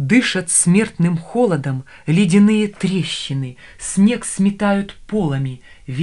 Дышат смертным холодом ледяные трещины, снег сметают полами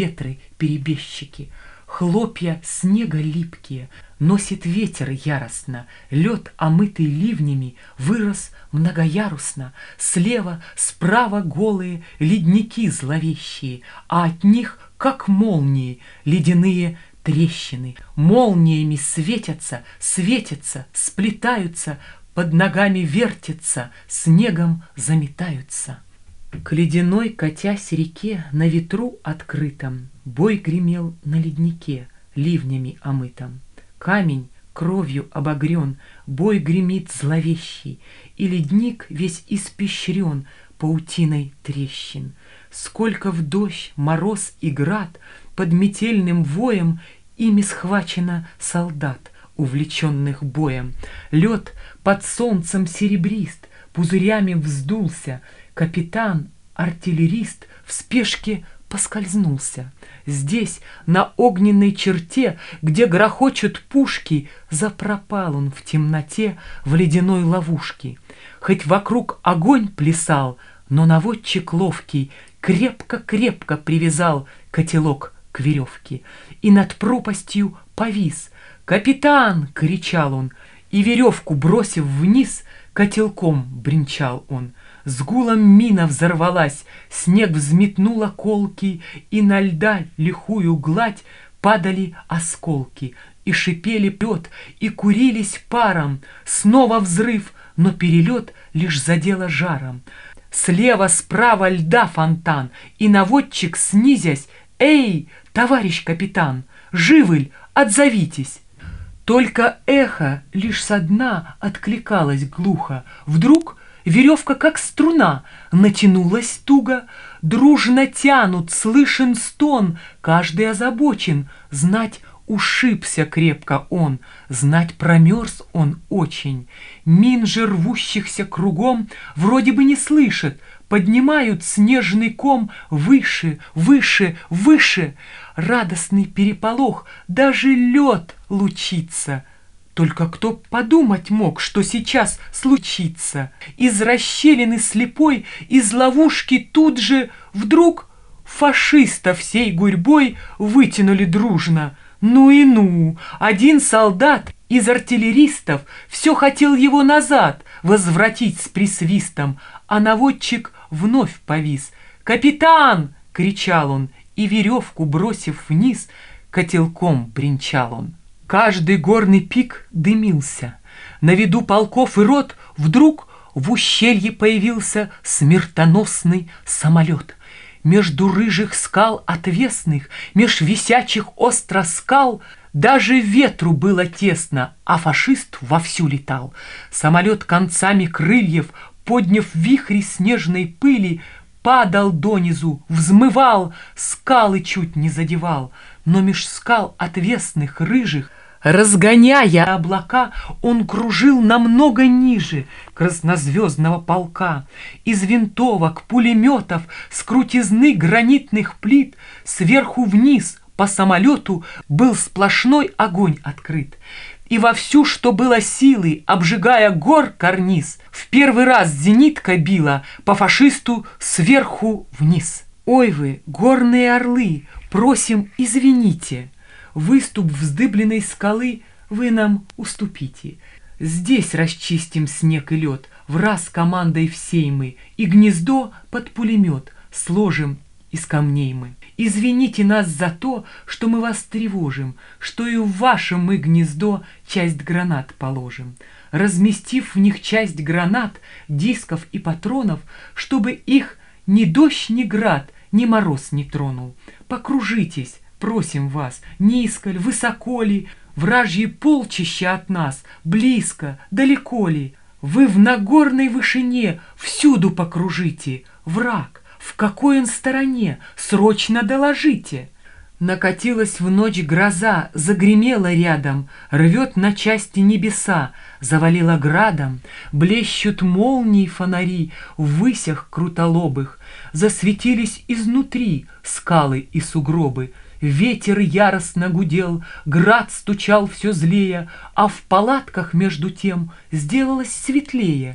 ветры-перебежчики. Хлопья снега липкие носит ветер яростно, лед, омытый ливнями, вырос многоярусно. Слева, справа голые ледники зловещие, а от них, как молнии, ледяные трещины. Молниями светятся, светятся, сплетаются, под ногами вертятся, снегом заметаются. К ледяной катясь реке на ветру открытом бой гремел на леднике, ливнями омытом. Камень кровью обогрен, бой гремит зловещий, и ледник весь испещрен паутиной трещин. Сколько в дождь, мороз и град под метельным воем ими схвачено солдат, увлеченных боем. Лед под солнцем серебрист пузырями вздулся, капитан, артиллерист в спешке поскользнулся. Здесь, на огненной черте, где грохочут пушки, запропал он в темноте в ледяной ловушке. Хоть вокруг огонь плясал, но наводчик ловкий крепко-крепко привязал котелок к веревке и над пропастью повис. «Капитан!» — кричал он, и веревку, бросив вниз, котелком бренчал он. С гулом мина взорвалась, снег взметнула колки, и на льда лихую гладь падали осколки, и шипели лед, и курились паром. Снова взрыв, но перелет лишь задело жаром. Слева, справа льда фонтан, и наводчик, снизясь: «Эй, товарищ капитан, живы ль? Отзовитесь!» Только эхо лишь со дна откликалось глухо. Вдруг веревка, как струна, натянулась туго. Дружно тянут, слышен стон, каждый озабочен. Знать, ушибся крепко он, знать, промерз он очень. Мин же рвущихся кругом вроде бы не слышит, поднимают снежный ком выше, выше, выше. Радостный переполох, даже лед лучится. Только кто подумать мог, что сейчас случится? Из расщелины слепой, из ловушки тут же вдруг фашистов всей гурьбой вытянули дружно. Ну и ну! Один солдат из артиллеристов все хотел его назад возвратить с присвистом, а наводчик вновь повис. «Капитан!» — кричал он, и веревку, бросив вниз, котелком бренчал он. Каждый горный пик дымился. На виду полков и рот вдруг в ущелье появился смертоносный самолет. Между рыжих скал отвесных, меж висячих остро скал, даже ветру было тесно, а фашист вовсю летал. Самолет концами крыльев, подняв вихри снежной пыли, падал донизу, взмывал, скалы чуть не задевал, но меж скал отвесных рыжих, разгоняя облака, он кружил намного ниже краснозвездного полка. Из винтовок, пулеметов, с крутизны гранитных плит сверху вниз по самолету был сплошной огонь открыт. И вовсю, что было силы, обжигая гор карниз, в первый раз зенитка била по фашисту сверху вниз. Ой вы, горные орлы, просим, извините, выступ вздыбленной скалы вы нам уступите. Здесь расчистим снег и лед, враз командой всей мы, и гнездо под пулемет сложим из камней мы. Извините нас за то, что мы вас тревожим, что и в ваше мы гнездо часть гранат положим, разместив в них часть гранат, дисков и патронов, чтобы их ни дождь, ни град, ни мороз не тронул. Покружитесь, просим вас, низко ли, высоко ли, вражьи полчища от нас, близко, далеко ли. Вы в нагорной вышине всюду покружите, враг, в какой он стороне, срочно доложите. Накатилась в ночь гроза, загремела рядом, рвет на части небеса, завалила градом, блещут молнии фонари в высях крутолобых, засветились изнутри скалы и сугробы. Ветер яростно гудел, град стучал все злее, а в палатках между тем сделалось светлее,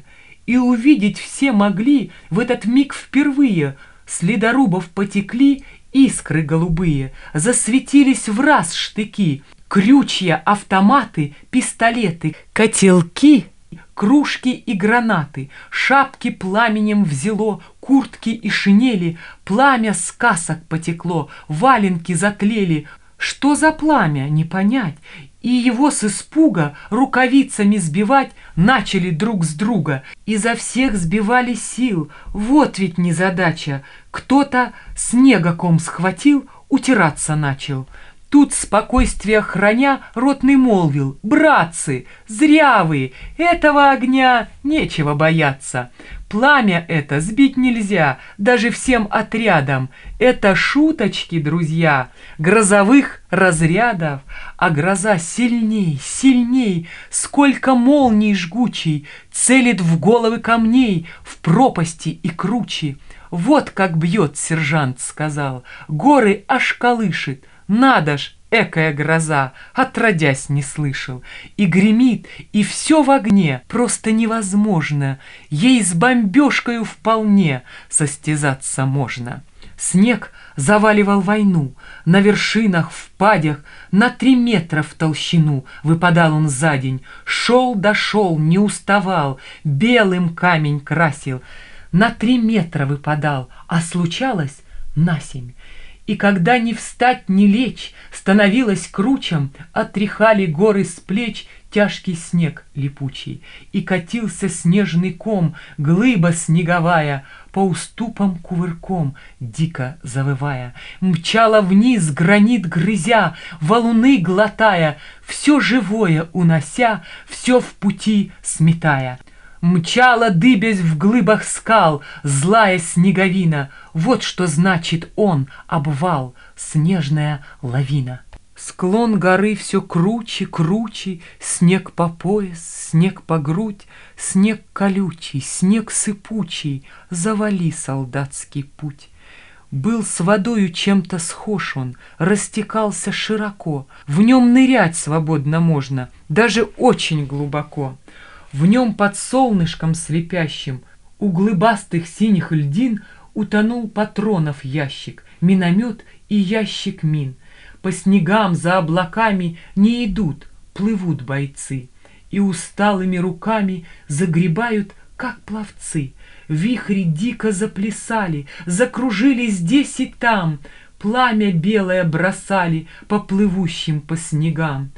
И увидеть все могли в этот миг впервые. С ледорубов потекли искры голубые, засветились враз штыки, крючья, автоматы, пистолеты, котелки, кружки и гранаты, шапки пламенем взяло, куртки и шинели, пламя с касок потекло, валенки затлели. Что за пламя, не понять, и его с испуга рукавицами сбивать начали друг с друга. Изо всех сбивали сил, вот ведь незадача. Кто-то снегоком схватил, утираться начал. Тут, спокойствие храня, ротный молвил: «Братцы, зря вы, этого огня нечего бояться. Пламя это сбить нельзя, даже всем отрядом. Это шуточки, друзья, грозовых разрядов. А гроза сильней, сильней, сколько молний жгучей целит в головы камней, в пропасти и круче. Вот как бьет, сержант сказал, горы аж колышет. Надо ж, экая гроза, отродясь не слышал. И гремит, и все в огне, просто невозможно. Ей с бомбежкою вполне состязаться можно. Снег заваливал войну, на вершинах, впадях, на 3 метра в толщину выпадал он за день. Шел, дошел, не уставал, белым камень красил. На 3 метра выпадал, а случалось на 7. И когда ни встать, ни лечь становилось кручем, отряхали горы с плеч тяжкий снег липучий, и катился снежный ком, глыба снеговая, по уступам кувырком, дико завывая, мчала вниз, гранит грызя, валуны глотая, все живое унося, все в пути сметая. Мчала, дыбясь в глыбах скал, злая снеговина. Вот что значит он, обвал, снежная лавина. Склон горы все круче, круче, снег по пояс, снег по грудь, снег колючий, снег сыпучий, завали солдатский путь. Был с водою чем-то схож он, растекался широко, в нем нырять свободно можно, даже очень глубоко. В нем под солнышком слепящим у глыбастых синих льдин утонул патронов ящик, миномет и ящик мин. По снегам за облаками не идут, плывут бойцы, и усталыми руками загребают, как пловцы. Вихри дико заплясали, закружили здесь и там, пламя белое бросали по плывущим по снегам.